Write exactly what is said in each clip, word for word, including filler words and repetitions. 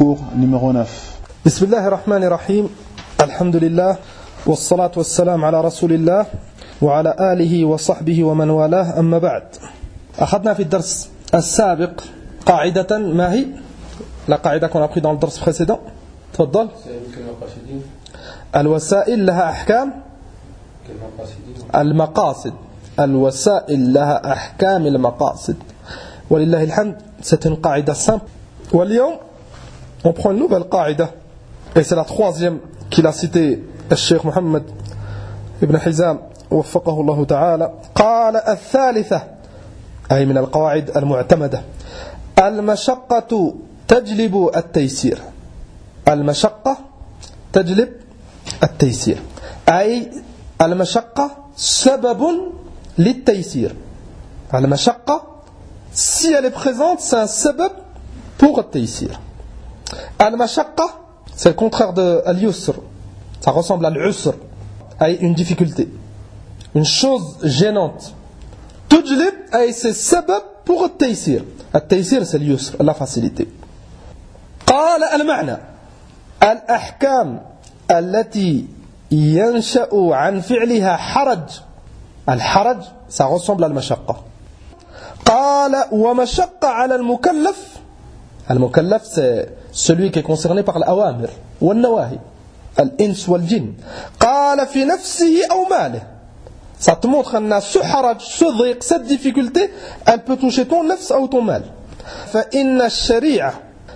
cours numéro neuf. Bismillahirrahmanirrahim. Alhamdulillah. Wassalatu wassalam ala rasulillah. وعلى آله وصحبه ومن والاه أما بعد أخذنا في الدرس السابق قاعدة ما هي la قاعدة qu'on a pris dans le درس précédent تفضل الوسائل لها أحكام المقاصد الوسائل لها أحكام المقاصد ولله الحمد c'est une قاعدة simple واليوم on prend une nouvelle قاعدة et c'est la troisième qu'il a cité الشيخ محمد ابن حزام وفقه الله تعالى قال الثالثة أي من القواعد المعتمدة المشقة تجلب التيسير المشقة تجلب التيسير أي المشقة سبب للتيسير المشقة si elle est présente c'est un sabab pour التيسير المشقة c'est le contraire de al-yusr ça ressemble à l'usr أي une difficulté une chose gênante. Tujlib, c'est sabab pour التيسير. التيسير c'est اليسر, la facilité. قال المعنى الأحكام التي ينشأ عن فعلها حرج. الحرج ça ressemble à المشقة. قال ومشقة على المكلف. المكلف c'est celui qui est concerné par الأوامر والنواهي. الإنس والجن. قال في نفسه أو ماله. Ça te montre que ce haraj, ce dhiq, cette difficulté, elle peut toucher ton nafs ou ton mal. فإن الشريعة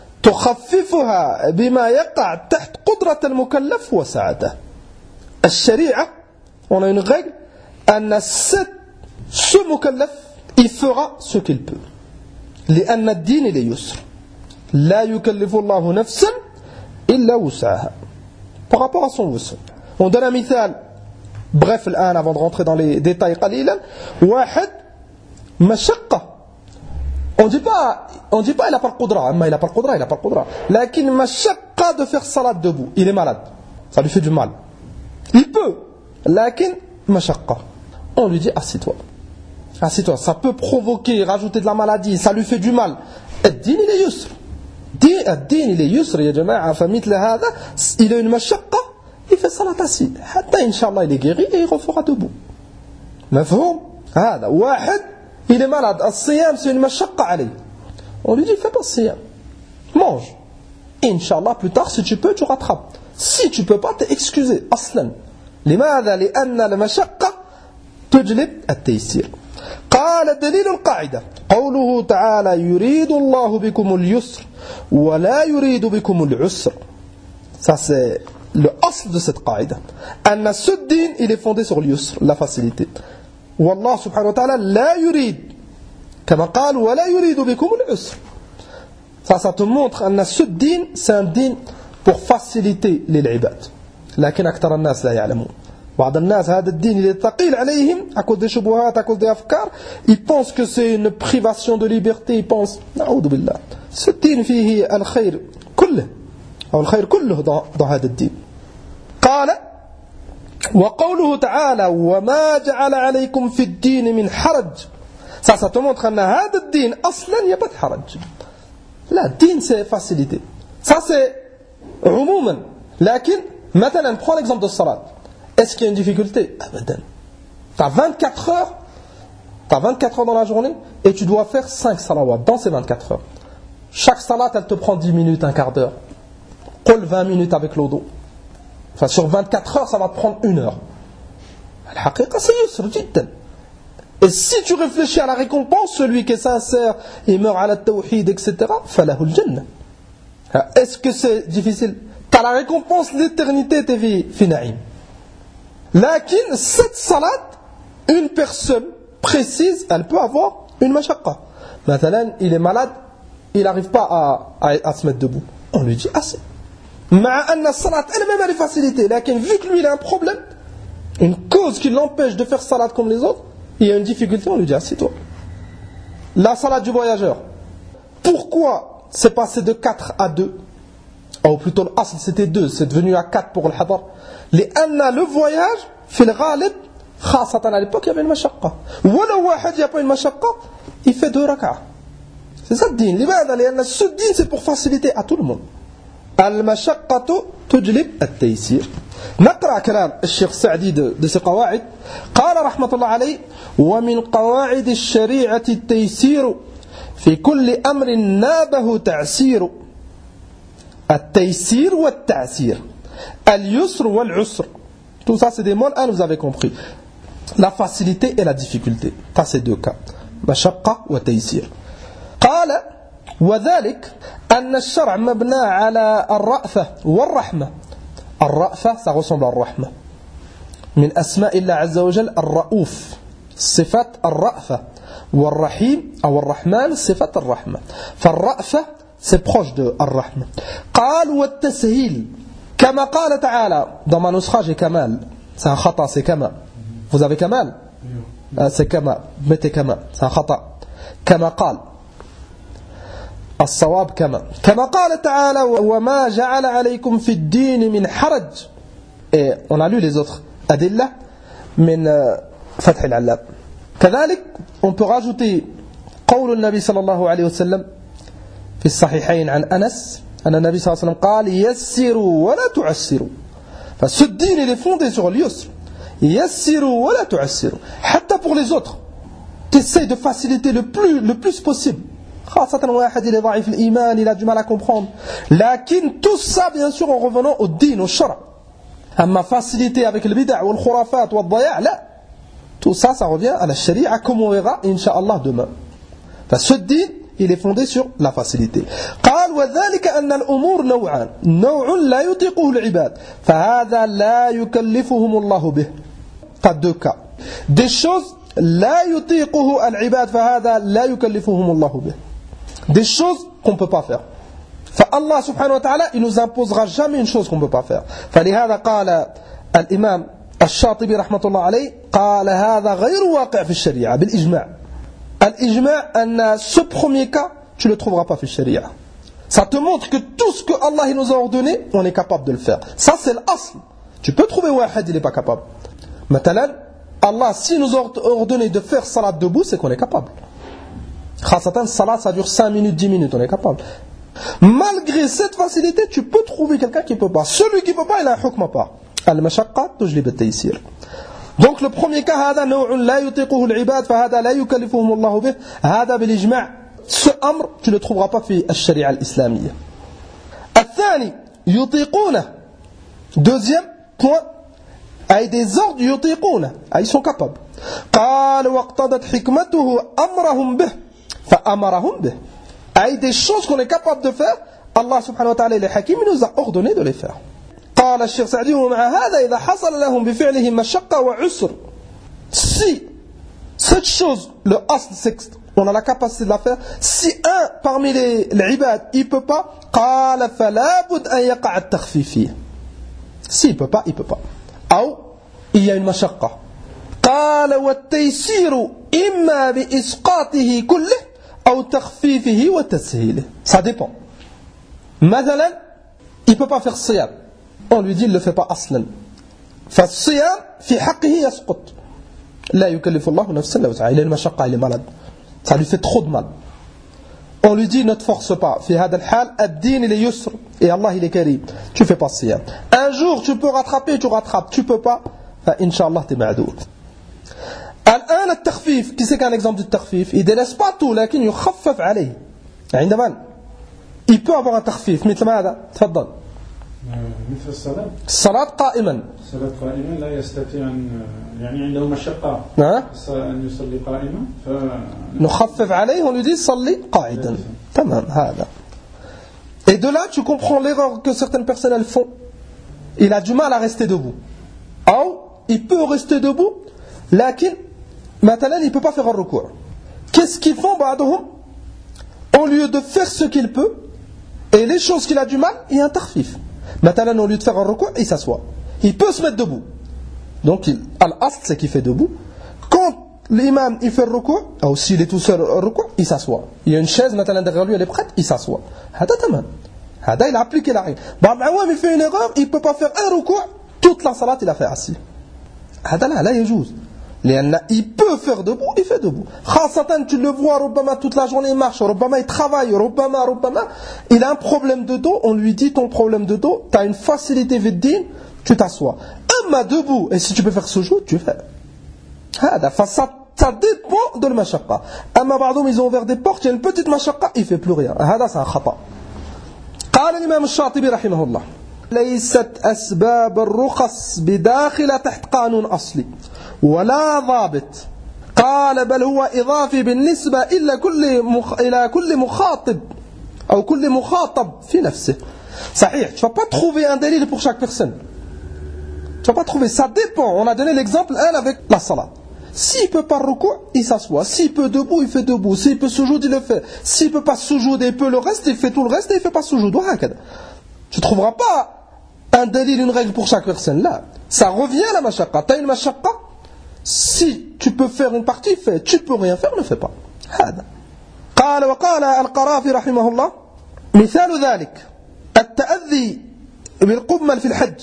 تخففها بما يقع تحت قدرة المكلف وسعته. الشريعة, on a une règle, أن ce مكلف, il fera ce qu'il peut. لأن الدين ليسر. لا يكلف الله نفسا إلا وسعها. Par rapport à son wusr. On donne un مثال. Bref, الآن avant de rentrer dans les détails قليلا واحد مشقة on dit pas on dit pas il a pas le qudra mais il a pas le qudra il a pas le qudra لكن مشقة de faire salat debout il est malade ça lui fait du mal il peut لكن مشقة on lui dit assieds-toi assieds-toi ça peut provoquer rajouter de la maladie ça lui fait du mal الدين il est يسر الدين il est يسر يا جماعة فمثل هذا il a une مشقة il fait salat assis حتى إن شاء الله il est guéri et il refera debout مفهوم هذا واحد il est malade الصيام c'est une مشقة عليه on lui dit fais pas الصيام mange إن شاء الله plus tard si tu peux tu rattrapes si tu peux pas t'es excusé أصلا لماذا لأن المشقة تجلب التيسير قال دليل القاعدة قوله تعالى يريد الله بكم اليسر ولا يريد بكم العسر ça c'est le asl de cette qaïda. Anna suddin, il est fondé sur l'yusr, la facilité. Wallah subhanahu wa ta'ala la yurid. Comme قال ولا يريد بكم العسر. Ça, ça te montre anna suddin, c'est un din pour faciliter les ibad. لكن أكثر الناس لا يعلمون. بعض الناس هذا الدين il est ثقيل عليهم à cause des shubuhat, à cause des afkar. Ils pensent que c'est une privation de liberté. Ils pensent, نعوذ بالله. Ce din فيه الخير كله. أو الخير كله dans هذا الدين. قال وقوله تعالى وما جعل عليكم في الدين من حرج ça ça te montre أن هذا الدين أصلا il n'y a pas de حرج لا الدين c'est facilité ça c'est عموما لكن مثلا prends l'exemple de salat est-ce qu'il y a une difficulté أبدا t'as vingt-quatre heures t'as vingt-quatre heures dans la journée et tu dois faire cinq salawat dans ces vingt-quatre heures chaque salat elle te prend dix minutes un quart d'heure قل vingt minutes avec l'odo. Enfin, sur vingt-quatre heures, ça va te prendre une heure. Al-haqiqa, c'est yusr, jiddan. Et si tu réfléchis à la récompense, celui qui est sincère, il meurt à la tawhid, et cetera, falahu al-jannah. Est-ce que c'est difficile? T'as la récompense, l'éternité, t'es fi na'im. Lakin, cette salat, une personne précise, elle peut avoir une mashaqqa. Maintenant, il est malade, il n'arrive pas à, à, à se mettre debout. On lui dit assez. مع أن الصلاة elle-même elle est facilitée لكن vu que lui il a un problème une cause qui l'empêche de faire salat comme les autres il y a une difficulté on lui dit assieds-toi la salat du voyageur pourquoi c'est passé de quatre à deux ou plutôt l'asl c'était deux c'est devenu à quatre pour le hadar لأن le voyage في الغالب خاصة à l'époque il y avait une mashaqqa ولو واحد il n'y a pas une mashaqqa il fait deux rak'ah c'est ça le din لماذا لأن ce din c'est pour faciliter à tout le monde المشقة تجلب التيسير. نقرأ كلام الشيخ السعدي de ces قواعد. قال رحمة الله عليه: ومن قواعد الشريعة التيسير في كل أمر نابه تعسير. التيسير والتعسير, اليسر والعسر, tout ça c'est des mots, hein, vous avez compris. La facilité et la difficulté, ça c'est deux cas. مشقة وتيسير. قال: وذلك أن الشرع مبنى على الرأفة والرحمة. الرأفة ça ressemble à الرحمة. من أسماء الله عز وجل الرؤوف, صفة الرأفة, والرحيم أو الرحمن صفة الرحمة. فالرأفة c'est proche de الرحمة. قال: والتسهيل كما قال تعالى. Dans ma nusra j'ai Kamal, c'est un khata, c'est Kama. Vous avez Kamal? ah, c'est Kama, mettez Kama, c'est un khata. كما قال, الصواب كما كما قال تعالى: وما جعل عليكم في الدين من حرج. Et on a lu les autres adilla من فتح العلاب. كذلك on peut rajouter قول النبي صلى الله عليه وسلم في الصحيحين عن أنس أن النبي صلى الله عليه وسلم قال: يسروا ولا تعسروا. فce din il est fondé sur l'yusr. يسروا ولا تعسروا. حتى pour les autres, t'essayes de faciliter le plus le plus possible. خاصة واحد il est ضعيف الإيمان, il a du mal à comprendre. لكن tout ça bien sûr en revenant au din, au shara. أما faciliter avec le bid'a ou le khurafat ou le ضياع, là tout ça ça revient à la sharia comme on verra incha'Allah demain. فce din il est fondé sur la facilité. قال: وذلك أن الأمور نوعان, نوع لا يطيقه العباد فهذا لا يكلفهم الله به. T'as deux cas. Des choses لا يطيقه العباد فهذا لا يكلفهم الله به. Des choses qu'on ne peut pas faire. فالله سبحانه وتعالى il nous imposera jamais une chose qu'on ne peut pas faire. فلهذا قال الإمام الشاطبي رحمة الله عليه قال: هذا غير واقع في الشريعة بالإجماع. الإجماع أن ce premier cas tu le trouveras pas في الشريعة. Ça te montre que tout ce que Allah nous a ordonné, on est capable de le faire. Ça c'est l'asl. Tu peux trouver واحد il n'est pas capable. مثلا Allah si nous a ordonné de faire salat debout, c'est qu'on est capable. خاصة salat ça dure cinq minutes, dix minutes, on est capable. Malgré cette facilité, tu peux trouver quelqu'un qui peut pas. Celui qui peut pas, il a un hukm à part. المشقة تجلب التيسير. Donc le premier cas, هذا نوع لا يطيقه العباد فهذا لا يكلفهم الله به. هذا بالإجماع. Ce amr, tu ne le trouveras pas في الشريعة الإسلامية. الثاني يطيقونه. Deuxième point, أي des ordres يطيقونه, ils sont capables. قال: واقتضت حكمته أمرهم به فأمرهم به. أي des choses qu'on est capable de faire, Allah subhanahu wa ta'ala il est hakim, il nous a ordonné de les faire. قال الشيخ سعدي: ومع هذا إذا حصل لهم بفعلهم مشقة وعسر. Si cette chose, le asl, c'est on a la capacité de la faire, si un parmi les, les ibad il peut pas, قال فلا بد أن يقع التخفيف فيه. Si il peut pas, il peut pas. أو il y a une مشقة. قال والتيسير إما بإسقاطه كله أو تخفيفه وتسهيله. Ça dépend. مثلا il peut pas faire صيام, on lui dit il le fait pas أصلا. فالصيام في حقه يسقط. لا يكلف الله نفسا إلا وسعها. Il a une مشقة, il est malade, ça lui fait trop de mal. On lui dit ne te force pas. في هذا الحال الدين il est يسر et Allah il est karim. Tu fais pas صيام. Un jour tu peux rattraper, tu rattrapes. Tu peux pas, فإن شاء الله t'es معذور. الآن التخفيف, qui c'est qu'un exemple du تخفيف, il délaisse pas tout لكن يخفف عليه. عندما il peut avoir un تخفيف مثل ماذا؟ تفضل. مثل الصلاة. الصلاة قائما. الصلاة قائما لا يستطيع أن يعني عنده مشقة أن يصلي قائما. نخفف عليه, on lui dit صلي قاعدا. تمام هذا. Et de là tu comprends l'erreur que certaines personnes elles font. Il a du mal à rester debout. Ou il peut rester debout, لكن مثلا il peut pas faire un recours. Qu'est-ce qu'ils font بعضهم? Au lieu de faire ce qu'il peut et les choses qu'il a du mal, il y a un tarfif. Maintenant au lieu de faire un recours, il s'assoit. Il peut se mettre debout. Donc al-asl c'est qu'il fait debout. Quand l'imam il fait le recours, ou s'il est tout seul au recours, il s'assoit. Il y a une chaise maintenant derrière lui, elle est prête, il s'assoit. هذا تمام. هذا il a appliqué la règle. بعض العوام il fait une erreur, il peut pas faire un recours, toute la salat il a fait assis. هذا لا لا يجوز. Il peut faire debout, il fait debout. Khasatan, tu le vois, Rubbama, toute la journée il marche, Rubbama il travaille, Rubbama, Rubbama, il a un problème de dos, on lui dit ton problème de dos, tu as une facilité viddin, tu t'assois. Amma debout, et si tu peux faire sujoud, tu fais. Ça, ça dépend de la mashaqqa. Amma ba'doum, ils ont ouvert des portes, il y a une petite mashaqqa, il ne fait plus rien. C'est un khata. قال الإمام الشاطبي رحمه الله ليست أسباب الرخص بداخل تحت قانون أصلي ولا ضابط قال بل هو إضافي بالنسبة إلى كل مخ... إلى كل مخاطب أو كل مخاطب في نفسه صحيح tu vas pas trouver un délire pour chaque personne tu vas pas trouver ça dépend on a donné l'exemple un avec la salat s'il peut pas ruku' il s'assoit s'il peut debout il fait debout s'il peut sujoud il le fait s'il peut pas sujoud il peut le reste il fait tout le reste et il fait pas sujoud tu trouveras pas un délire une règle pour chaque personne là ça revient à la mashaqqa t'as une mashaqqa si tu peux faire une partie fais tu peux rien faire ne fais pas هذا قال وقال القرافي رحمه الله مثال ذلك التأذي بالقمل في الحج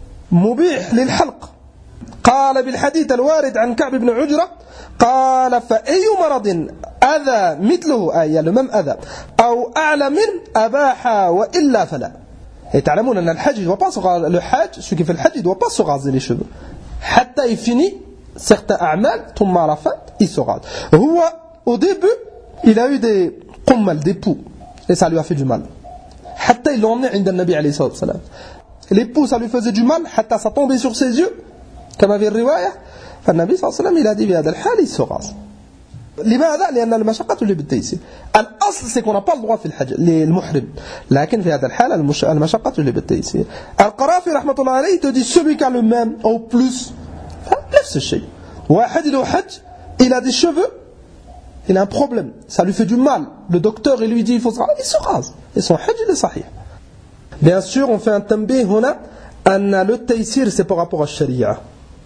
مبيح للحلق قال بالحديث الوارد عن كعب بن عجرة قال فأي مرض أذى مثله أي المم أذى أو أعلى من أباح وإلا فلا Et تعلمون أن الحج il doit pas se raser le hajj celui qui fait le hajj il doit pas se raser les cheveux حتى il finit certains أعمال ثم à la fin il se rase هو au début il a eu des qummal des poux et ça lui a fait du mal حتى il l'a emmené عند النبي عليه الصلاة والسلام les poux ça lui faisait du mal حتى ça tombait sur ses yeux كما في الرواية فالنبي صلى الله عليه وسلم il a dit في هذا الحال il se rase لماذا؟ لأن المشقة اللي بالتيسير الأصل c'est qu'on n'a pas le droit في الحج للمحرم لكن في هذا الحال المشقة اللي بالتيسير القرافي رحمة الله عليه te dit celui qui a le même au plus نفس الشيء واحد له حج il a des cheveux il a un problème ça lui fait du mal le docteur il lui dit il faut se raser il se rase et son hajj il est sahih bien sûr on fait un tanbih هنا أن le taysir c'est par rapport à la sharia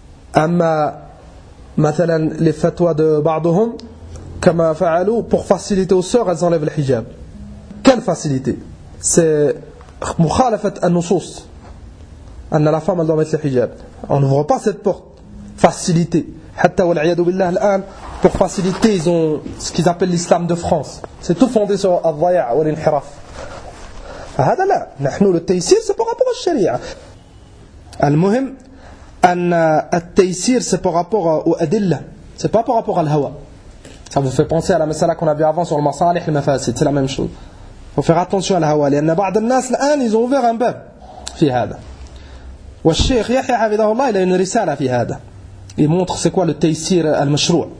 أما مثلا les fatwas de بعضهم كما فعلوا pour faciliter aux sœurs elles enlèvent le hijab quelle facilité c'est مخالفة النصوص أن la femme elle doit mettre le hijab on n'ouvre pas cette porte facilité حتى والعياذ بالله الآن pour faciliter ils ont ce qu'ils appellent l'islam de France c'est tout fondé sur الضياع والانحراف فهذا لا نحن التيسير c'est par rapport à la sharia المهم أن التيسير c'est par rapport au adilla c'est pas par rapport à الهوى ça vous fait penser à la masala qu'on a vu avant sur le masalih et le mafasid c'est la même chose faut faire attention à الهوى لأن بعض الناس الآن ils ont ouvert un bab في هذا والشيخ يحيى حفظه الله il a une risala في هذا il montre c'est quoi le تيسير المشروع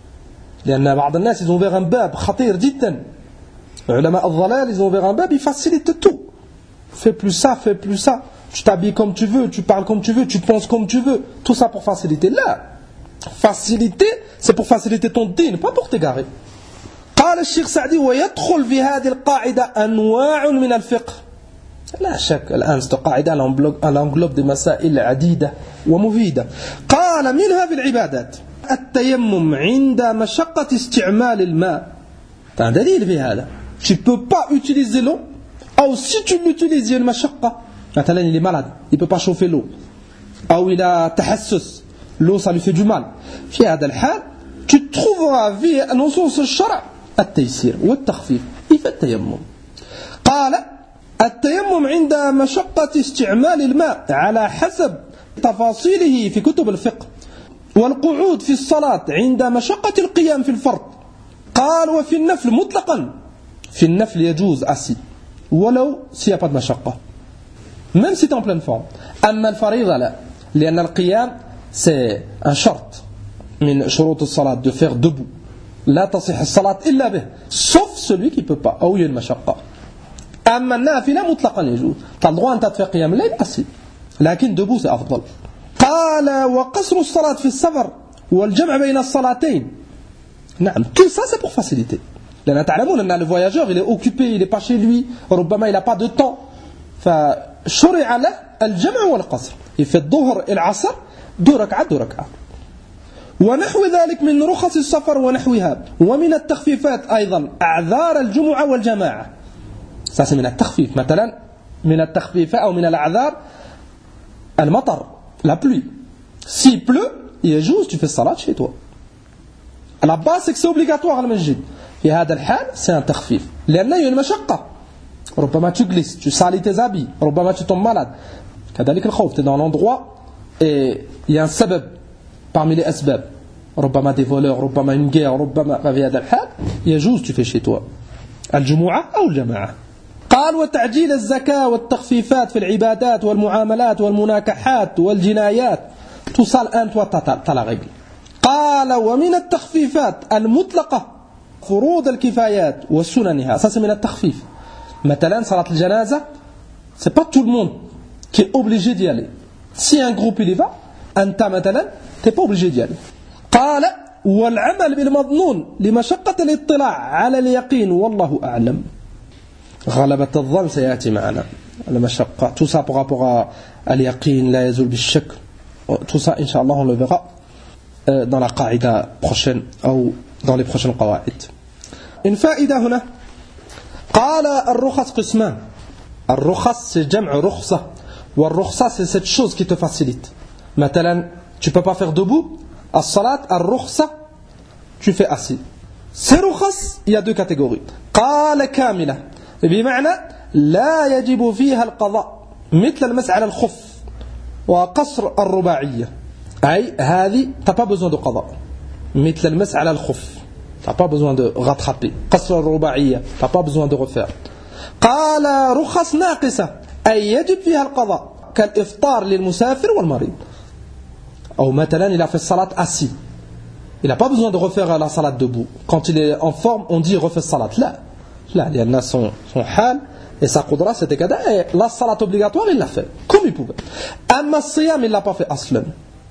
لأن بعض الناس ils ont ouvert un bab خطير جدا علماء الضلال ils ont ouvert un bab ils facilitent tout fais plus ça fais plus ça tu t'habilles comme tu veux, tu parles comme tu veux, tu penses comme tu veux. Tout ça pour faciliter. Là, faciliter, c'est pour faciliter ton dîn, pas pour t'égarer. قال الشيخ سعدي ويدخل في هذه القاعدة أنواع من الفقه. لا شك الآن cette قاعدة elle englobe des مسائل عديدة ومفيدة. قال منها في العبادات التيمم عند مشقة استعمال الماء. t'as un دليل في هذا. Tu peux pas utiliser l'eau, ou si tu l'utilises il y a une مشقة. Maintenant, il est malade, il ne peut pas chauffer l'eau. Ou il a tahassus, l'eau ça lui fait du mal. في هذا الحال, tu trouveras في نصوص الشرع التيسير والتخفيف. il fait التيمم. قال التيمم عند مشقة استعمال الماء على حسب تفاصيله في كتب الفقه. والقعود في الصلاة عند مشقة القيام في الفرض. قال وفي النفل مطلقا. في النفل يجوز assis. ولو s'il n'y a pas de مشقة. même si tu es en pleine forme. أما الفريضة لا لأن القيام c'est un شرط من شروط الصلاة de faire debout لا تصح الصلاة إلا به sauf celui qui peut pas أو il y a une مشقة. أما النافلة مطلقا يجوز tu as le droit أن تفعل قيام الليل assis لكن debout c'est أفضل. قال وقصر الصلاة في السفر والجمع بين الصلاتين. نعم tout ça c'est pour faciliter لأن تعلمون أن le voyageur il est occupé il est pas chez lui ربما il a pas de temps فشرع له الجمع والقصر il fait الظهر العصر دو ركعة دو ركعة. ونحو ذلك من رخص السفر ونحوها ومن التخفيفات أيضا أعذار الجمعة والجماعة. ça c'est من التخفيف مثلا من التخفيف أو من الأعذار المطر la pluie s'il pleut يجوز tu fais salat chez toi. À la base c'est que c'est obligatoire المسجد. في هذا الحال c'est un تخفيف. لأن il y a une مشقة. ربما tu glisses, tu salis tes habits, ربما tu tombes malade. كذلك الخوف, tu es dans l'endroit et il y a un سبب parmi les أسباب. ربما des voleurs, ربما une guerre, ربما في هذا الحال يجوز tu fais chez toi. الجمعة أو الجماعة. قال وتعجيل الزكاة والتخفيفات في العبادات والمعاملات والمناكحات والجنايات توصل أن تلا رجل. قال ومن التخفيفات المطلقة فروض الكفايات وسننها. Ça c'est من التخفيف. مثلا صلاة الجنازة c'est pas tout le monde qui est obligé d'y aller. Si un groupe il y va, أنت مثلا t'es pas obligé d'y aller. قال والعمل بالمظنون لمشقة الاطلاع على اليقين والله أعلم. غلبة الظن سيأتي معنا المشقة. Tout ça par rapport à, à اليقين لا يزول بالشك. Tout ça Inch'Allah on le verra euh, dans la qaïda prochaine ou dans les prochaines qawaïd. Une faïda هنا. قال الرخص قسمان. الرخص c'est جمع رخصة. والرخصة c'est cette chose qui te facilite. مثلا tu peux pas faire debout. الصلاة الرخصة tu fais assis. C'est رخص il y a deux catégories. قال كاملة بمعنى لا يجب فيها القضاء مثل المسح على الخف وقصر الرباعية. أي هذه t'as pas besoin de قضاء. مثل المسح على الخف t'as pas besoin de rattraper. قصر الرباعية t'as pas besoin de refaire. قال رخص ناقصة أي يجب فيها القضاء كالإفطار للمسافر والمريض. أو مثلا il a fait salat assis. Il n'a pas besoin de refaire la salat debout. Quand il est en forme on dit refais salat. Là لا لأن son son حال et sa قدرة c'était كذا et la salat obligatoire il l'a fait comme il pouvait. أما الصيام il l'a pas fait أصلا.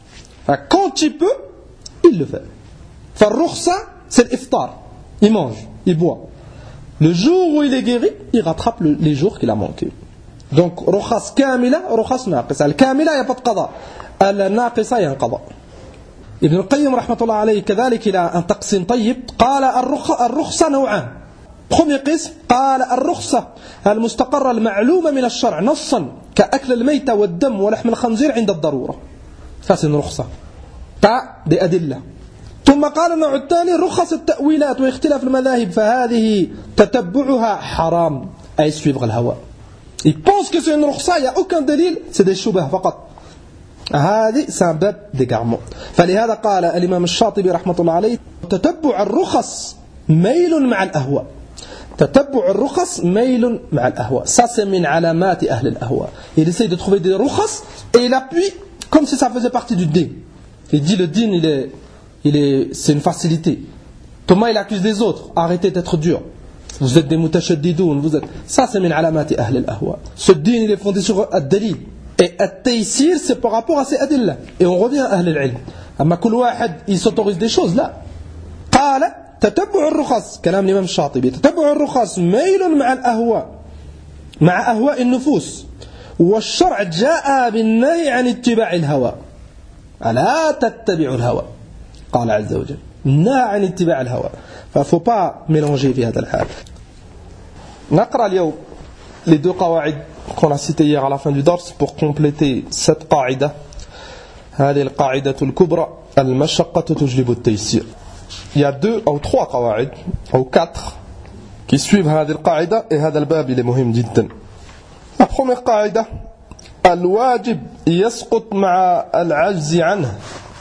Quand il peut il le fait. فالرخصة c'est l'iftar. Il mange, il boit. Le jour où il est guéri il rattrape le, les jours qu'il a manqué. Donc رخص كاملة رخص ناقصة. الكاملة il n'y a pas de قضاء. الناقصة il y a un قضاء. ابن القيم رحمة الله عليه كذلك il a un تقسيم طيب. قال الرخصة نوعان. Premier قسم قال الرخصة المستقرة المعلومة من الشرع نصا كأكل الميتة والدم ولحم الخنزير عند الضرورة. Ça c'est une رخصة. تاع بأدلة. ثم قال النوع الثاني رخص التأويلات واختلاف المذاهب فهذه تتبعها حرام أي suivre الهوى. Il pense que c'est une رخصة il n'y a aucun دليل c'est des شبه فقط. هذه c'est un bab d'égarement. فلهذا قال الإمام الشاطبي رحمة الله عليه تتبع الرخص ميل مع الأهواء. تتبع الرخص ميل مع الأهواء. Ça c'est من علامات أهل الأهواء. Il essaye de trouver des rukhas et il appuie comme si ça faisait partie du din. Il dit le din il est, il est, c'est une facilité. Thomas il accuse des autres. Arrêtez d'être dur. Vous êtes des mutashaddidoun. Vous êtes. Ça c'est من علامات أهل الأهواء. Ce din il est fondé sur الدليل. Et التيسير c'est par rapport à ces adillah. Et on revient à أهل العلم. أما كل واحد il s'autorise des choses là. قال تتبع الرخص كلام الإمام الشاطبي تتبع الرخص ميل مع الأهواء مع أهواء النفوس والشرع جاء بالنهي عن اتباع الهوى. ألا تتبع الهوى قال عز وجل نهى عن اتباع الهوى. ففو با mélanger في هذا الحال. نقرأ اليوم les deux قواعد qu'on a citées hier à la fin du dars pour compléter cette قاعدة. هذه القاعدة الكبرى المشقة تجلب التيسير. Il y a deux ou trois qawaïd ou quatre qui suivent هذه القاعدة et هذا الباب il est مهم جدا. La première قاعدة الواجب يسقط مع العجز عنه.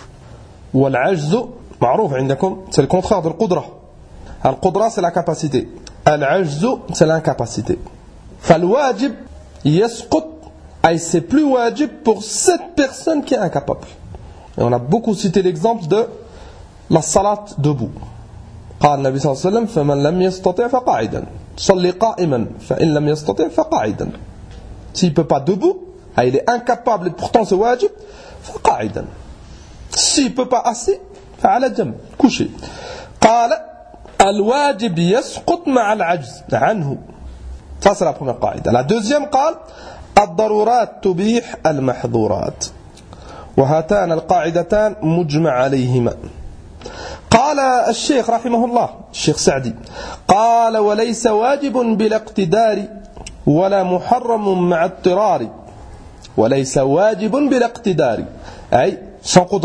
والعجز معروف عندكم c'est le contraire de القدرة. القدرة c'est la capacité. العجز c'est l'incapacité. فالواجب يسقط أي c'est plus واجب pour cette personne qui est incapable. Et on a beaucoup cité l'exemple de la salat debout. قال النبي صلى الله عليه وسلم فمن لم يستطع فقاعدا صلي قائما فإن لم يستطع فقاعدا. S'il ne peut pas debout, il est incapable et pourtant c'est wajib, فقاعدا. S'il ne peut pas assis, فعلى جنب couché. قال الواجب يسقط مع العجز عنه. Ça c'est la première قاعدة. La deuxième قال الضرورات تبيح المحظورات. وهاتان القاعدتان مجمع عليهما. قال الشيخ رحمه الله الشيخ سعدي قال وليس واجب بلا اقتدار ولا محرم مع اضطرار. وليس واجب بلا اقتدار أي sans قدرة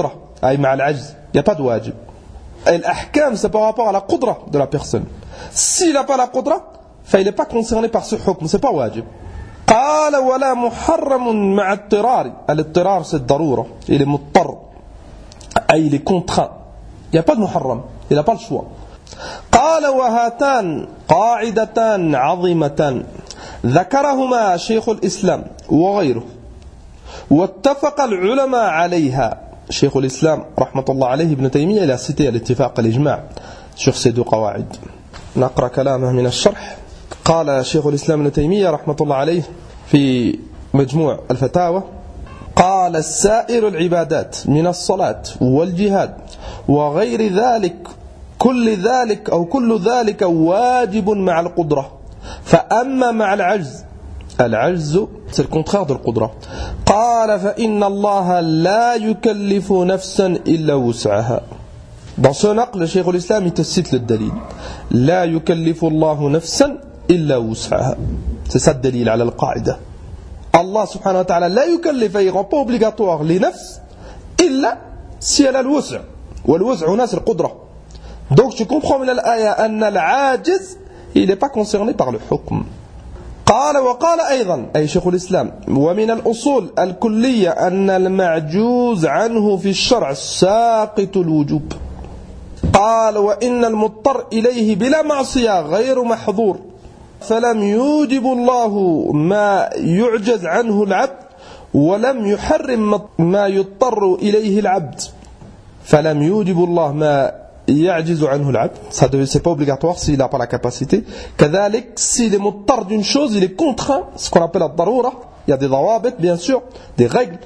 أي مع العجز. Il n'y a pas de wajib. Et l'ahkam, c'est par rapport à la qudra de la personne. S'il n'a pas la qudra, il n'est pas concerné par ce hukm, c'est pas wajib. قال ولا محرم مع اضطرار. الاضطرار c'est الضرورة. Il est مضطر. أي il est contraint. Il n'y a pas de muharram. Il n'a pas le choix. قال وهاتان قاعدتان عظيمتان ذكرهما شيخ الإسلام وغيره واتفق العلماء عليها. شيخ الإسلام رحمة الله عليه ابن تيمية il a cité الاتفاق الإجماع sur ces deux قواعد. نقرأ كلامه من الشرح. قال شيخ الإسلام ابن تيمية رحمة الله عليه في مجموع الفتاوى قال السائر العبادات من الصلاة والجهاد وغير ذلك كل ذلك أو كل ذلك واجب مع القدرة فأما مع العجز العجز c'est le contraire de القدرة قال فإن الله لا يكلف نفسا إلا وسعها. Dans ce naql, le Cheikh l'Islam il te cite le dalil. لا يكلف الله نفسا إلا وسعها. C'est ça le dalil على القاعدة. Allah subhanahu wa ta'ala لا يكلف, il rend pas obligatoire les nafs إلا si elle a le wus'a. والوسع هنا c'est القدرة. Donc tu comprends من الآية أن العاجز il n'est pas concerné par le hukm. قال وقال أيضا أي شيخ الإسلام ومن الأصول الكلية أن المعجوز عنه في الشرع ساقط الوجوب. قال وإن المضطر إليه بلا معصية غير محظور فلم يوجب الله ما يعجز عنه العبد ولم يحرم ما يضطر إليه العبد. فلم يوجب الله ما يعجز عنه العبد, ça c'est pas obligatoire s'il n'a pas la capacité. كذلك s'il est muttar d'une chose, il est contraint, ce qu'on appelle الضرورة. Il y a des ضوابط bien sûr, des règles.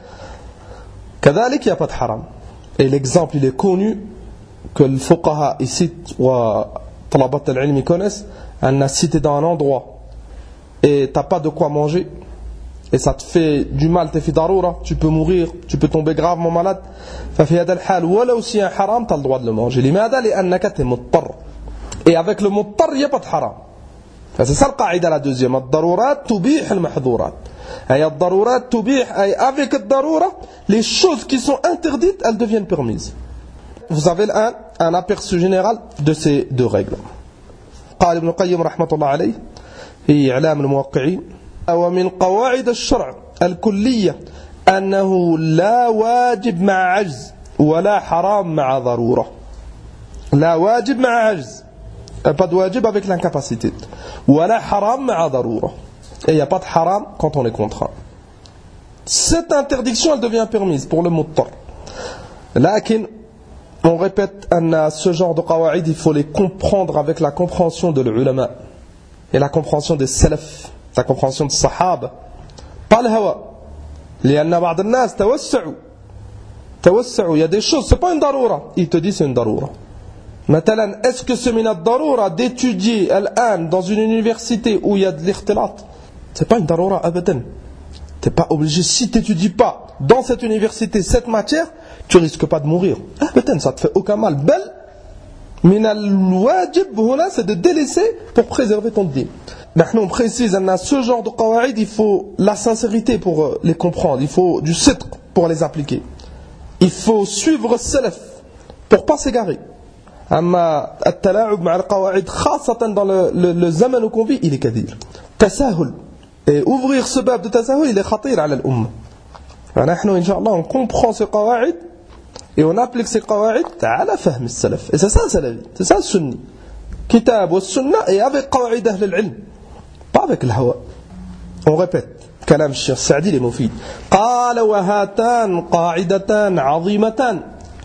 كذلك il n'y a pas de haram. Et l'exemple il est connu que le fuqaha ici ou talabat al-ilm connaissent. Si tu es dans un endroit et tu n'as pas de quoi manger et ça te fait du mal, tu fait daroura, tu peux mourir, tu peux tomber gravement malade, ففي هذا الحال ولو si un haram tu as le droit de le manger. لماذا؟ لأنك tu es مضطر. Et avec le مضطر il n'y a pas de haram. C'est ça le qaïda la deuxième. الضرورات تبيح المحظورات. أي الضرورات تبيح أي avec الضرورة les choses qui sont interdites elles deviennent permises. Vous avez un, un aperçu général de ces deux règles. قال ابن القيم رحمة الله عليه في إعلام الموقعين ومن قواعد الشرع الكلية أنه لا واجب مع عجز ولا حرام مع ضرورة. لا واجب مع عجز, pas de wajib avec l'incapacité, ولا حرام مع ضرورة. Et il n'y a pas de haram quand on est contraint. Cette interdiction elle devient permise pour le muttar. لكن on répète أن ce genre de qawaïd il faut les comprendre avec la compréhension de l'ulama et la compréhension des salaf, la compréhension des sahaba, pas le hawa. لأن بعض الناس توسعوا توسعوا il y a des choses, c'est pas une daroura, il te dit c'est une daroura. مثلا est-ce que c'est min ad-daroura d'étudier الآن dans une université où il y a de l'ikhtilat? C'est pas une daroura abadan. T'es pas obligé, si tu n'étudies pas dans cette université cette matière, tu risques pas de mourir. Abadan, ça te fait aucun mal. Bel min al-wajib huna, c'est de délaisser pour préserver ton din. Maintenant on précise à ce genre de qawaïd il faut la sincérité pour les comprendre, il faut du sidq pour les appliquer, il faut suivre salaf pour pas s'égarer. Amma at-tala'ub ma'a al-qawaïd khasatan dans le, le, le zaman où on vit, il est kadir tasahul, et ouvrir ce bab de tasahul il est khatir ala l'umma. Nous inshallah on comprend ces qawaïd et on applique ces qawaïd ala fahm al-salaf, et c'est ça salafi, c'est ça le sunni, kitab wa sunna, et avec qawaïd ahl al-ilm, pas avec le hawa. On répète كلام الشيخ السعدي المفيد. قال وهاتان قاعدتان عظيمتان.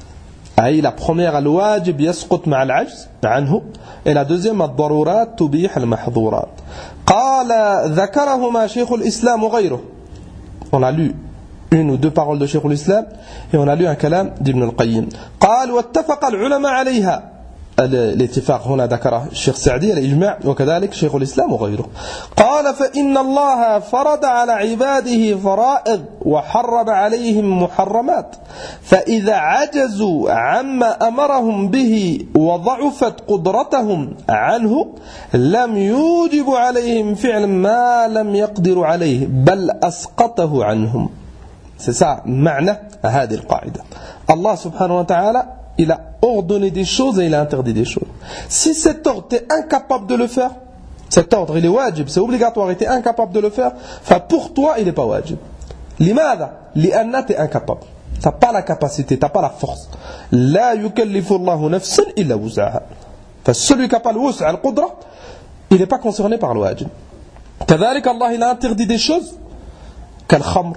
أي la première الواجب يسقط مع العجز عنه, et la deuxième الضرورات تبيح المحظورات. قال ذكرهما شيخ الإسلام وغيره. On a lu une ou deux paroles de شيخ الإسلام et on a lu un كلام d'Ibn al-Qayyim. قال واتفق العلماء عليها. الاتفاق هنا ذكره الشيخ السعدي الإجماع وكذلك شيخ الإسلام وغيره. قال فإن الله فرض على عباده فرائض وحرم عليهم محرمات فإذا عجزوا عما أمرهم به وضعفت قدرتهم عنه لم يوجب عليهم فعل ما لم يقدروا عليه بل أسقطه عنهم. C'est ça معنى هذه القاعدة. Allah subhanahu wa ta'ala, il a ordonné des choses et il a interdit des choses. Si cet ordre, tu es incapable de le faire, cet ordre, il est wajib, c'est obligatoire, et tu es incapable de le faire, enfin pour toi, il n'est pas wajib. Limada, li'anna, tu es incapable. Tu n'as pas la capacité, tu n'as pas la force. La yukallifu Allahu nafsan illa wus'aha. Enfin, celui qui n'a pas le wus' al-qudra, il n'est pas concerné par le wajib. كذلك Allah, il a interdit des choses, كالخمر,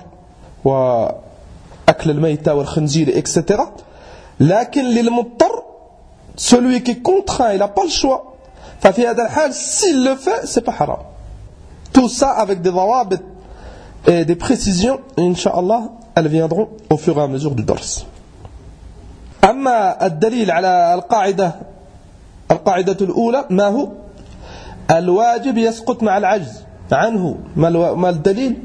وأكل الميتة والخنزير, et cetera. لكن للمضطر, celui qui est contraint, il n'a pas le choix. ففي هذا الحال, s'il le fait, c'est pas haram. Tout ça avec des ضوابط et des précisions, Inch'Allah, elles viendront au fur et à mesure du dars. أما الدليل على القاعدة القاعدة الأولى ما هو؟ الواجب يسقط مع العجز عنه. ما الدليل؟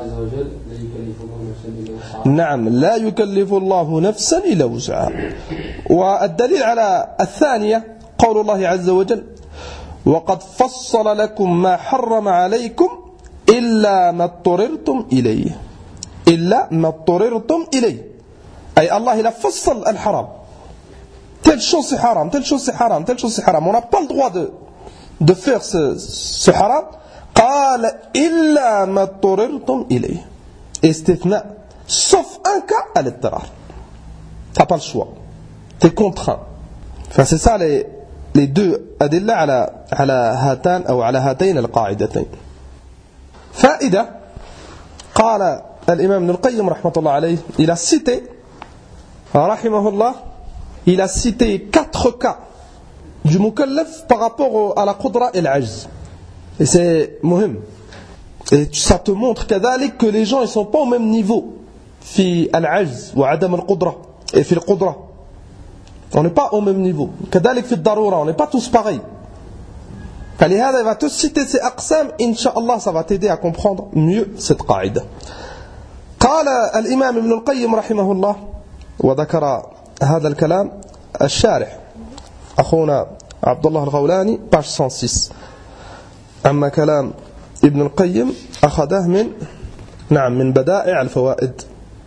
نعم، لا يكلف الله نفسا إلا وسعها. والدليل على الثانية قول الله عز وجل وقد فصل لكم ما حرم عليكم إلا ما اضطررتم إليه. إلا ما اضطررتم إليه، أي الله il a فصل الحرام. Telle chose c'est haram, telle chose c'est haram, telle chose c'est haram. On n'a pas le droit de, de faire ce, ce haram. قال إلا ما اضطررتم إليه. استثناء. Sauf un cas à l'ettarar. Tu n'as pas le choix. Tu es contraint. Enfin, c'est ça les, les deux adilla على على هاتان أو على هاتين القاعدتين. فائدة. قال الإمام ابن القيم رحمة الله عليه, il a cité رحمه الله, il a cité quatre cas du mukallaf par rapport à la qudra et l'ajz. Et c'est muhim. Et ça te montre كذلك que les gens ils sont pas au même niveau في العجز وعدم القدرة et في القدرة. On n'est pas au même niveau. كذلك في الضرورة, on n'est pas tous pareils. فلهذا il va te citer ces aqsam, Inch'Allah ça va t'aider à comprendre mieux cette qaïda. قال الإمام ابن القيم رحمه الله, وذكر هذا الكلام الشارح أخونا عبد الله الغولاني page cent six. أما كلام ابن القيم أخذه من نعم من بدائع الفوائد.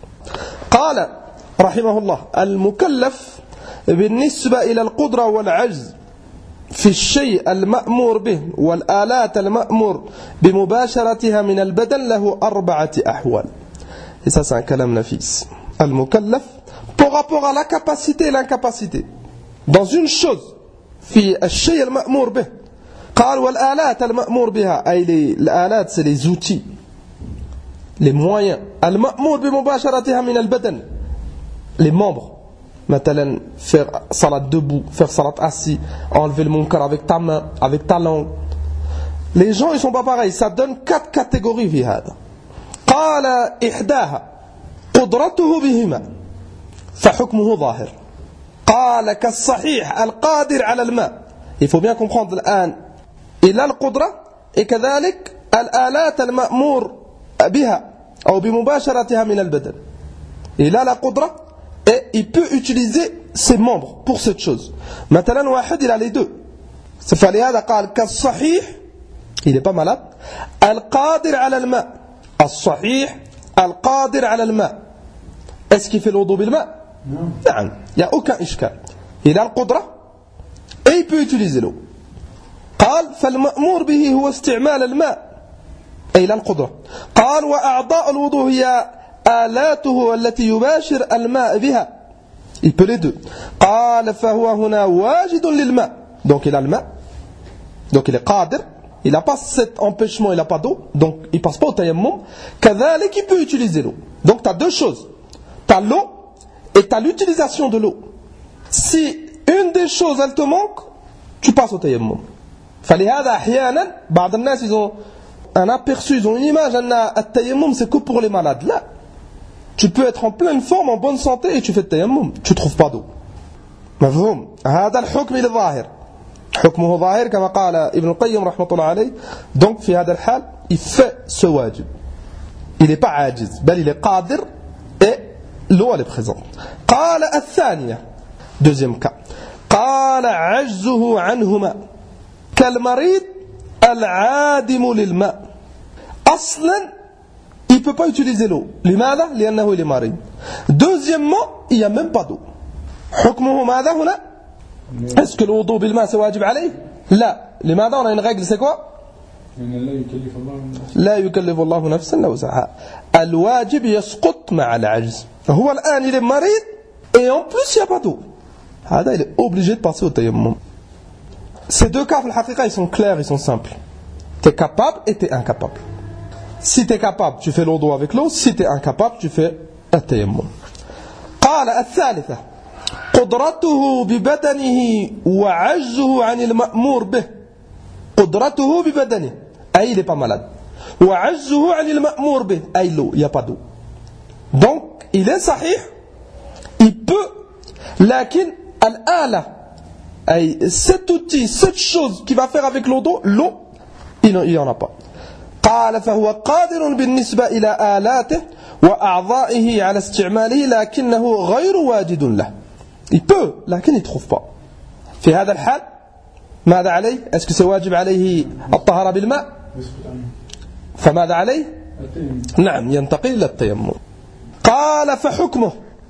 قال رحمه الله المكلف بالنسبة إلى القدرة والعجز في الشيء المأمور به والآلات المأمور بمباشرتها من البدن له أربعة أحوال. Et ça c'est un kalam nafis. Al-mukallaf par rapport à la capacité et l'incapacité dans une chose في الشيء المأمور به. قال والآلات المأمور بها, أي الآلات c'est les outils, les moyens. المأمور بمباشرتها من البدن, les membres. مثلا faire salat debout, faire salat assis, enlever le munkar avec ta main, avec ta langue. Les gens ils sont pas pareils. Ça donne quatre catégories في هذا. قال إحداها قدرته بهما فحكمه ظاهر. قال كالصحيح القادر على الماء. Il faut bien comprendre الآن il a القدرة et كذلك الآلات المأمور بها أو بمباشرتها من البدن. Il a la قدرة et il peut utiliser ses membres pour cette chose. مثلا واحد il a les deux. فلهذا قال كالصحيح, il n'est pas malade, القادر على الماء. الصحيح القادر على الماء. Est-ce qu'il fait le wudu بالماء؟ نعم. Il n'y a aucun إشكال. Il a القدرة et il peut utiliser l'eau. قال فالمأمور به هو استعمال الماء, أي لا القدرة. قال وأعضاء الوضوء هي آلاته التي يباشر الماء بها. Il peut les deux. قال فهو هنا واجد للماء. Donc il a le main, donc il est قادر, il n'a pas cet empêchement, il n'a pas d'eau, donc il ne passe pas au tayammum. كذلك il peut utiliser l'eau. Donc tu as deux choses, tu as l'eau et tu as l'utilisation de l'eau. Si une des choses elle te manque, tu passes au tayammum. فلهذا أحيانا بعض الناس ils ont un aperçu, ils ont une image, le tayammum c'est que pour les malades. Là, tu peux être en pleine forme, en bonne santé et tu fais le tayammum, tu ne trouves pas d'eau. مفهوم؟ هذا الحكم الظاهر حكمه ظاهر كما قال ابن القيم رحمة الله عليه. Donc في هذا الحال il fait ce wajib, il n'est pas عاجز بل il est قادر et l'eau elle est présente. قال الثانية, deuxième cas, قال عجزه عنهما كالمريض العادم للماء. أصلا il peut pas utiliser l'eau. لماذا؟ لأنه il est مريض. Deuxièmement, il n'y a même pas d'eau. حكمه ماذا هنا؟ Est-ce que الوضوء بالماء c'est واجب عليه؟ لا. لماذا؟ on a une règle, c'est quoi؟ لا يكلف الله نفسا إلا وسعها. الواجب يسقط مع العجز. هو الآن il est مريض et en plus il n'y a pas d'eau. هذا il est obligé de passer au tayammum. Ces deux cas, ils sont clairs, ils sont simples. Tu es capable et tu es incapable. Si tu es capable, tu fais l'odo avec l'eau. Si tu es incapable, tu fais le tayammum. قال الثالثة قدرته ببدنه وعجزه عن المأمور به. قدرته ببدنه أي il n'est pas malade. وعجزه عن المأمور به أي l'eau, il n'y a pas d'eau. Donc, il est sahih, il peut, لكن الآلة أي cet outil, cette chose qui va faire avec l'eau, l'eau, il n'y en a pas. قال فهو قادر بالنسبة إلى آلاته وأعضائه على استعماله لكنه غير واجد له. Il peut, لكن il ne trouve pas. في هذا الحال ماذا عليه؟ Est-ce que c'est واجب عليه الطهارة بالماء؟ فماذا عليه؟ نعم ينتقل إلى التيمم. قال فحكمه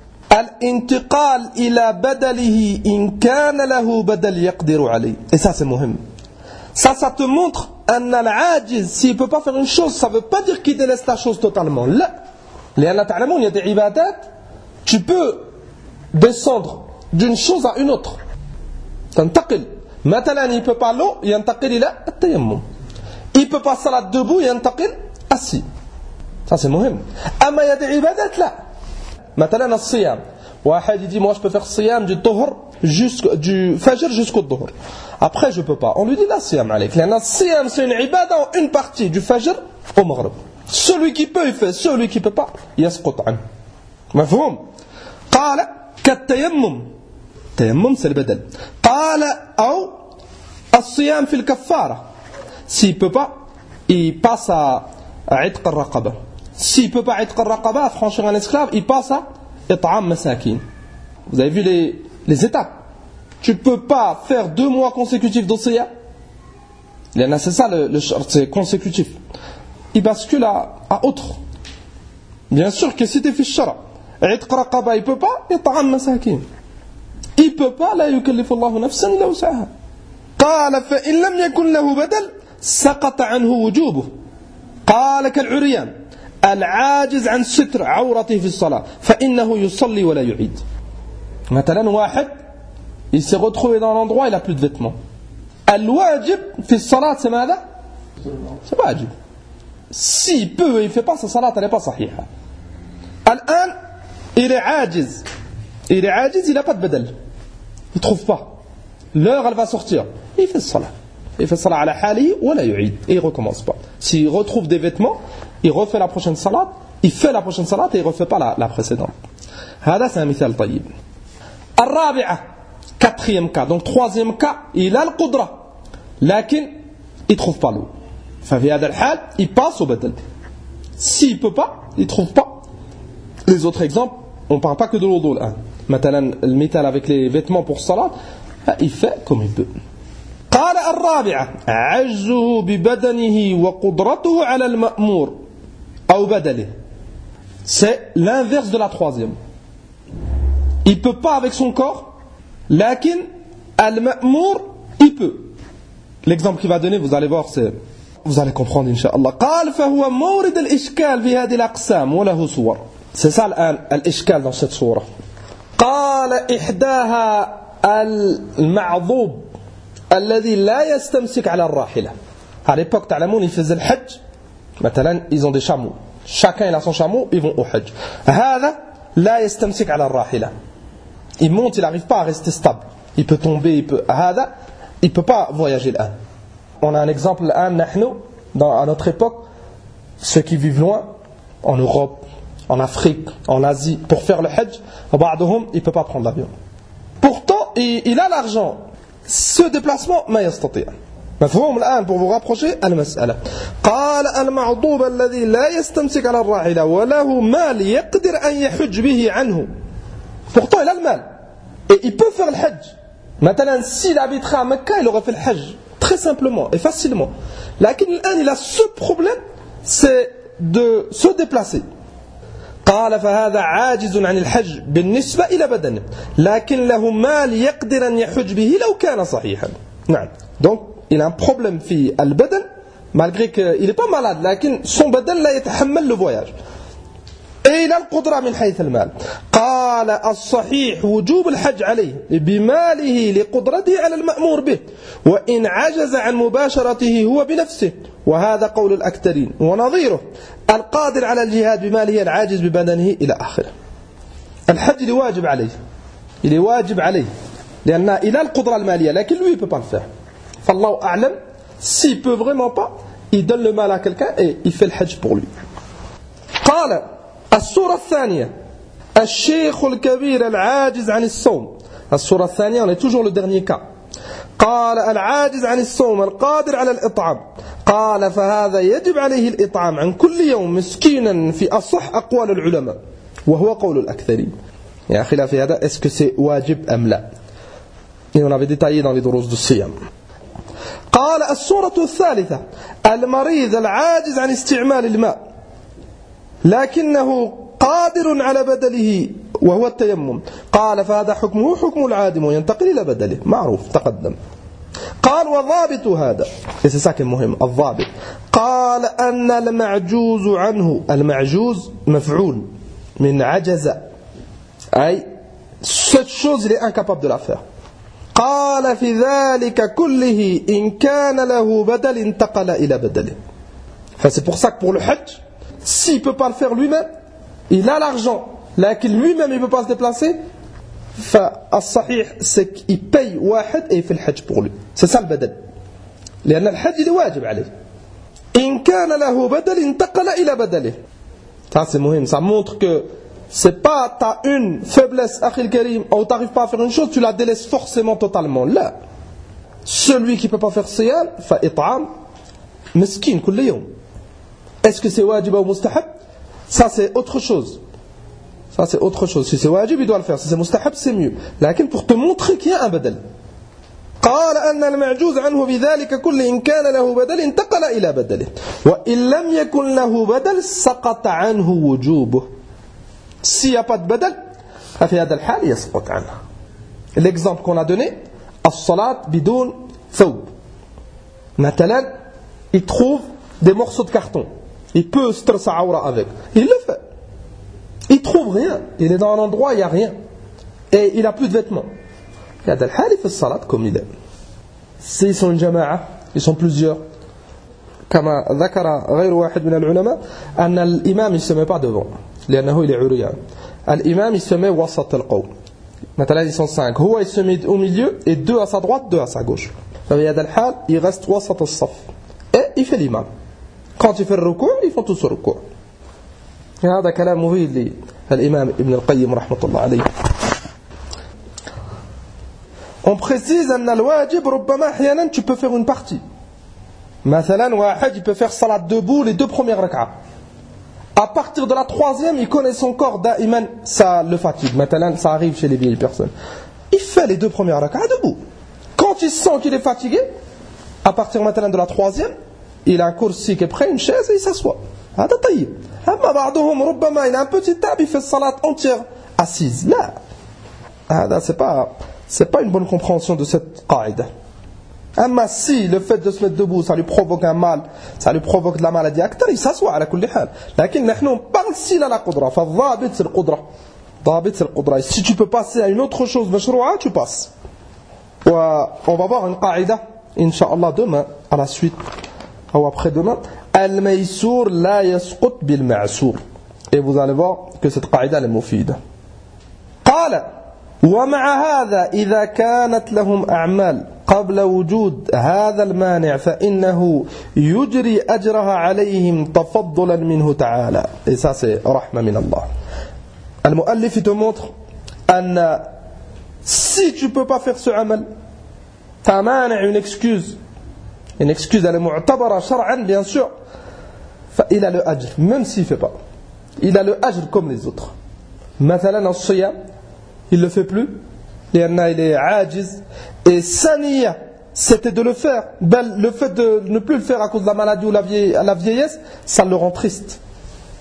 الانتقال إلى بدله إن كان له بدل يقدر عليه. Et ça c'est مهم. Ça, ça te montre أن العاجز s'il ne peut pas faire une chose, ça ne veut pas dire qu'il délaisse la chose totalement. لا. لأن تعلمون il y a des عبادات, tu peux descendre d'une chose à une autre. تنتقل. مثلا il ne peut pas l'eau, ينتقل إلى التيمم. Il ne peut pas salat debout, ينتقل assis. Ça c'est مهم. أما il y a des عبادات لا. مثلا الصيام. واحد يدي moi je peux faire الصيام du طهر jusqu'au du fajr jusqu'au dhuhr. Après je peux pas. On lui dit la siyam عليك. لأن الصيام c'est une ibada en une partie du fajr au maghrib. Celui qui peut il fait, celui qui peut pas يسقط عنه. مفهوم؟ قال كالتيمم. تيمم c'est le بدل. قال أو الصيام في الكفارة. S'il peut pas, il passe à عتق الرقبة. S'il peut pas عتق الرقبة, à franchir un esclave, il passe à إطعام مساكين. Vous avez vu les, les étapes. Tu ne peux pas faire deux mois consécutifs d'Osséa. C'est ça le, le c'est consécutif. Il bascule à, à autre. Bien sûr que si tu fais shara, il ne peut pas, إطعام مساكين. Il ne peut pas, لا يكلف الله نفسا إلا وسعها. قال فإن لم يكن له بدل سقط عنه وجوبه. قال كالعريان العاجز عن ستر عورته في الصلاة فإنه يصلي ولا يعيد. مثلا واحد il s'est retrouvé dans l'endroit il n'a plus de vêtements. الواجب في الصلاة c'est ماذا؟ c'est واجب. S'il peut et il ne fait pas sa salat elle n'est pas صحيحة. الآن il est عاجز. Il est عاجز, il n'a pas de بدل. Il ne trouve pas. L'heure elle va sortir. Il fait salat. Il fait salat على حاله ولا يعيد. Et il ne recommence pas. S'il retrouve des vêtements, il refait la prochaine salat, il fait la prochaine salat et il ne refait pas la, la précédente. هذا c'est un مثال طيب. الرابعة, quatrième cas. Donc troisième cas, il a le qudra, لكن il ne trouve pas l'eau. ففي هذا الحال, il passe au badal. S'il ne peut pas, il ne trouve pas. Les autres exemples, on ne parle pas que de l'eau الآن. مثلا المثال avec les vêtements pour salat, il fait comme il peut. قال الرابعة عجزه ببدنه وقدرته على المأمور أو بدله. C'est l'inverse de la troisième. Il ne peut pas avec son corps, لكن المأمور il peut. L'exemple qu'il va donner, vous allez voir, c'est, vous allez comprendre إنشاء الله. قال فهو مورد الإشكال في هذه الأقسام وله صور. C'est ça الإشكال dans cette sourate. قال إحداها المعضوب الذي لا يستمسك على الراحلة. À l'époque, تعلمون, ils faisaient le hajj. مثلا, ils ont des chameaux. Chacun il a son chameau, ils vont au hajj. هذا لا يستمسك على الراحلة. Il monte, il n'arrive pas à rester stable. Il peut tomber, il peut. هذا, il peut pas voyager الآن. On a un exemple الآن, نحن, dans, à notre époque, ceux qui vivent loin, en Europe, en Afrique, en Asie, pour faire le hajj, بعضهم, il ne peut pas prendre l'avion. Pourtant, il, il a l'argent. Ce déplacement ما يستطيع. مفهوم الآن pour vous rapprocher المسألة. قال المعضوب الذي لا يستمسك على الراحلة وله مال يقدر أن يحج به عنه. Pourtant il a le mal et il peut faire le hajj. Maintenant s'il habiterait à Mecca il aurait fait le hajj très simplement et facilement. لكن الآن il a ce problème, c'est de se déplacer. قال فهذا عاجز عن الحج بالنسبة إلى بدنه لكن له مال يقدر أن يحج به لو كان صحيحا. نعم. Donc il a un problème في البدن malgré qu'il n'est pas malade لكن son بدن لا يتحمل le voyage. إلى القدرة من حيث المال. قال الصحيح وجوب الحج عليه بماله لقدرته على المأمور به وإن عجز عن مباشرته هو بنفسه وهذا قول الأكثرين ونظيره القادر على الجهاد بماله العاجز ببدنه إلى آخره. الحج واجب عليه il est واجب عليه لأن إلى القدرة المالية لكن lui il peut pas le faire. فالله أعلم s'il peut vraiment pas il donne le mal à quelqu'un et il fait le hajj pour lui. قال الصورة الثانية الشيخ الكبير العاجز عن الصوم. الصورة الثانية on est toujours le dernier cas. قال العاجز عن الصوم القادر على الإطعام. قال فهذا يجب عليه الإطعام عن كل يوم مسكينا في أصح أقوال العلماء وهو قول الأكثرين. يا خلاف هذا est-ce que c'est واجب أم لا. Et on avait détaillé dans les دروس du صيام. قال الصورة الثالثة المريض العاجز عن استعمال الماء لكنه قادر على بدله وهو التيمم. قال فهذا حكمه حكم العادم وينتقل إلى بدله معروف تقدم. قال وضابط هذا et c'est ça qui est مهم الضابط. قال أن المعجوز عنه المعجوز مفعول من عجز أي cette chose il est incapable de la faire. قال في ذلك كله إن كان له بدل انتقل إلى بدله. Enfin, c'est pour ça que pour le hajj s'il ne peut pas le faire lui-même, il a l'argent, là qu'il lui-même il ne peut pas se déplacer, فالصحيح c'est qu'il paye واحد et il fait le hajj pour lui. C'est ça le badal. لأن الحج il est واجب عليه. إن كان له بدل انتقل إلى بدله. Ça c'est مهم, ça montre que c'est pas t'as une faiblesse akhil karim ou t'arrives pas à faire une chose, tu la délaisses forcément totalement. Là, celui qui peut pas faire siyam, fa it'am miskin كل يوم. Est-ce que c'est wajib ou mustahab? Ça c'est autre chose. Ça c'est autre chose. Si c'est wajib, il doit le faire. Si c'est mustahab, c'est mieux. لكن pour te montrer qu'il y a un badal. قال أن المعجوز عنه بذلك كل إن كان له بدل انتقل إلى بدله وإن لم يكن له بدل سقط عنه وجوبه. S'il n'y a pas de badal, ففي هذا الحال يسقط عنه. L'exemple qu'on a donné, الصلاة بدون ثوب. مثلا, il trouve des morceaux de carton. Il peut se stresser sa aura avec. Il le fait. Il trouve rien. Il est dans un endroit, il n'y a rien. Et il n'a plus de vêtements. Il y a des halal, il fait salat comme il est. S'ils sont une jama'a, ils sont plusieurs. كما ذكر غير واحد من العلماء أن الإمام il se met pas devant لأنه il est عريان. الإمام il se met وسط القوم. مثلا ils sont cinq. هو il se met au milieu et deux à sa droite, deux à sa gauche. ففي هذا الحال il reste وسط الصف. Et il fait l'imam. Quand il fait le ruku', ils font tous le ruku'. هذا كلام مفيد للإمام ابن القيم رحمة الله عليه. On précise أن الواجب ربما أحيانا tu peux faire une partie. مثلا واحد il peut faire salat debout les deux premières rak'ah. À partir de la troisième, il connaît son corps da'iman, ça le fatigue. Maintenant, ça arrive chez les vieilles personnes. Il fait les deux premières rak'ah debout. Quand il sent qu'il est fatigué, à partir maintenant de la troisième, il a un kursi qui est prêt, une chaise, et il s'assoit. هذا طيب. أما بعضهم ربما il a un petit table, il fait salat entière assise. Là, هذا c'est pas c'est pas une bonne compréhension de cette qaïda. أما si le fait de se mettre debout, ça lui provoque un mal, ça lui provoque de la maladie أكثر, il s'assoit على كل حال. لكن نحن on parle si là la qudra. فالضابط c'est le qudra. ضابط c'est le qudra. Si tu peux passer à une autre chose مشروعة, tu passes. On va voir une qaïda, Inch'Allah, demain, à la suite, ou après-demain. Al-Maysour la yasqut bil-Ma'sour. Et vous allez voir que cette qaïda est mufida. قال ومع هذا إذا كانت لهم أعمال قبل وجود هذا المانع فإنه يجري أجرها عليهم تفضلا منه تعالى. Et ça c'est rahma min Allah. Al-Mu'allif il te montre أن si tu ne peux pas faire ce amal, tu as une excuse, une excuse elle est mu'tabara shar'an bien sûr, il a le ajr, même s'il ne fait pas. Il a le ajr comme les autres. Mathalan al-siyam, il ne le fait plus, il est ajiz, et saniya, c'était de le faire. Ben, le fait de ne plus le faire à cause de la maladie ou la, vieille, la vieillesse, ça le rend triste.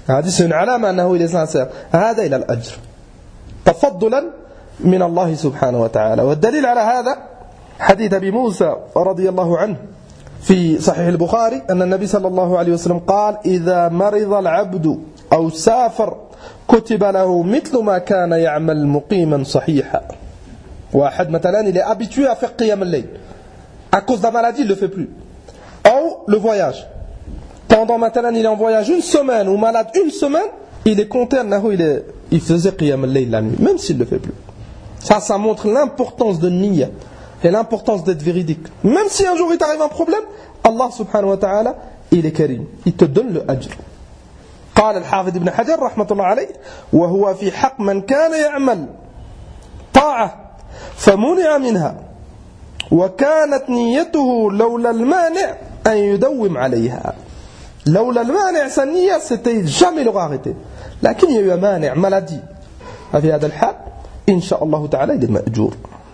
هذه سن علامة أنه إلى sincère. هذا إلى الأجر تفضلا من الله سبحانه وتعالى. والدليل على هذا حديث أبي موسى رضي الله عنه في صحيح البخاري أن النبي صلى الله عليه وسلم قال إذا مرض العبد أو سافر كتب له مثل ما كان يعمل مقيما صحيحا. واحد مثلا il est habitué à faire qiyam al-layl, à cause de la maladie il ne le fait plus, ou le voyage, pendant maintenant il est en voyage une semaine ou malade une semaine, il est compté annahu il est il faisait qiyam al-layl la nuit même s'il ne le fait plus. Ça ça montre l'importance de niyya et l'importance d'être véridique. Même si un jour il t'arrive un problème, Allah subhanahu wa ta'ala il est karim, il te donne le ajr. قال الحافظ ابن حجر رحمة الله عليه وهو في حق من كان يعمل طاعة فمنع منها وكانت نيته لولا المانع أن يدوم عليها. لولا المانع sa niyyah c'était jamais il aura arrêté, لكن il y a eu un مانع maladie. في هذا الحال إن شاء الله تعالى il est مأجور.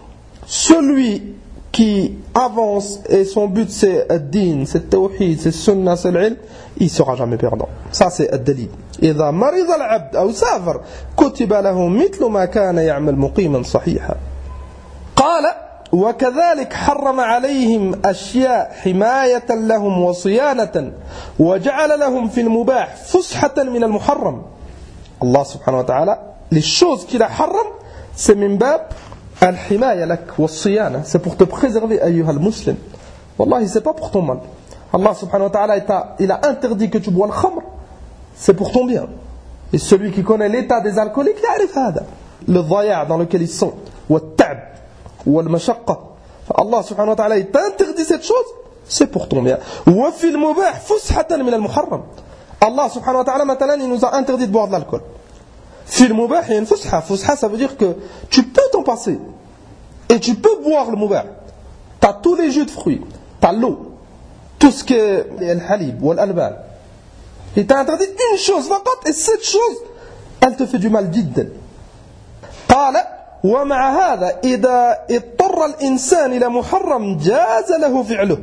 Celui qui avance et son but c'est ad-din, c'est tawhid, c'est sunna, c'est l'ilm, il sera jamais perdant. Ça c'est ad-dalil. إذا مرض العبد أو سافر كتب له مثل ما كان يعمل مقيما صحيحا. قال وكذلك حرم عليهم أشياء حماية لهم وصيانة وجعل لهم في المباح فسحة من المحرم. Allah subhanahu wa ta'ala les choses qu'il a haram c'est min bab al-himaya lak wa siyana, c'est pour te préserver ayyuha al-muslim. Wallahi c'est pas pour ton mal. Allah subhanahu wa ta'ala il a interdit que tu bois le khamr, c'est pour ton bien. Et celui qui connaît l'état des alcooliques il arrive hada le dhaya' dans lequel ils sont wa ta'b wa al-mashaqqa. Allah subhanahu wa ta'ala il t'interdit cette chose, c'est pour ton bien. Wa fil mubah fushatan min al-muharram. Allah subhanahu wa ta'ala maintenant il nous a interdit de boire de l'alcool. Fil mubah il y a une fusha. Fusha ça veut dire que tu peux t'en passer et tu peux boire le mubah. Tu as tous les jus de fruits, tu as l'eau, tout ce qui est le halib ou l'alban. Il t'a interdit une chose faqat et cette chose elle te fait du mal jiddan. قال ومع هذا إذا اضطر الإنسان إلى محرم جاز له فعله.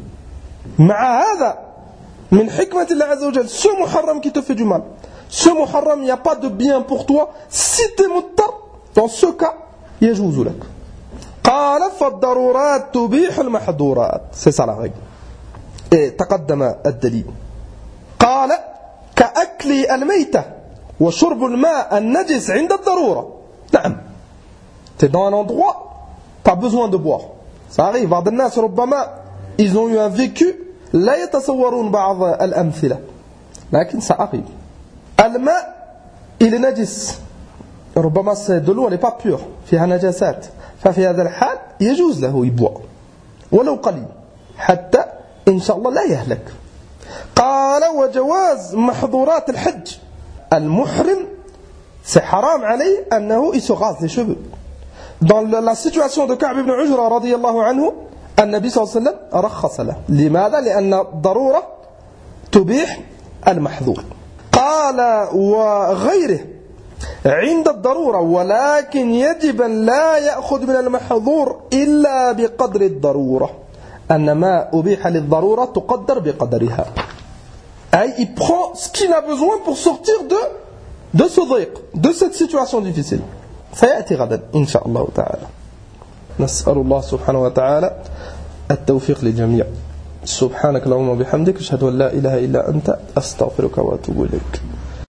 مع هذا من حكمة الله عز وجل ce muharram qui te fait du mal, ce muharram il n'y a pas de bien pour toi si tu es muttar, dans ce cas يجوز لك. قال فالضرورات تبيح المحظورات. C'est ça la règle. Et تقدم الدليل. قال كأكل الميتة وشرب الماء النجس عند الضرورة. نعم. Tu es dans un endroit, tu as besoin de boire. Ça arrive. بعض الناس ربما ils ont eu un vécu لا يتصورون بعض الأمثلة. لكن ça arrive. الماء il est نجس. ربما c'est de l'eau elle n'est pas pure. فيها نجاسات. ففي هذا الحال يجوز له يبوع ولو قليل حتى إن شاء الله لا يهلك. قال وجواز محظورات الحج. المحرم c'est haram عليه أنه il se rase les cheveux. Dans la situation de Ka'b ibn Ujra radiyallahu anhu النبي صلى الله عليه وسلم رخص له. لماذا؟ لأن الضرورة تبيح المحظور. قال وغيره عند الضرورة ولكن يجب أن لا يأخذ من المحظور إلا بقدر الضرورة. أن ما أبيح للضرورة تقدر بقدرها. أي il prend ce qu'il a besoin pour sortir de de ce ضيق, de cette situation difficile. سيأتي غدا إن شاء الله تعالى. نسأل الله سبحانه وتعالى التوفيق للجميع. سبحانك اللهم وبحمدك أشهد أن لا إله إلا أنت أستغفرك وأتوب إليك.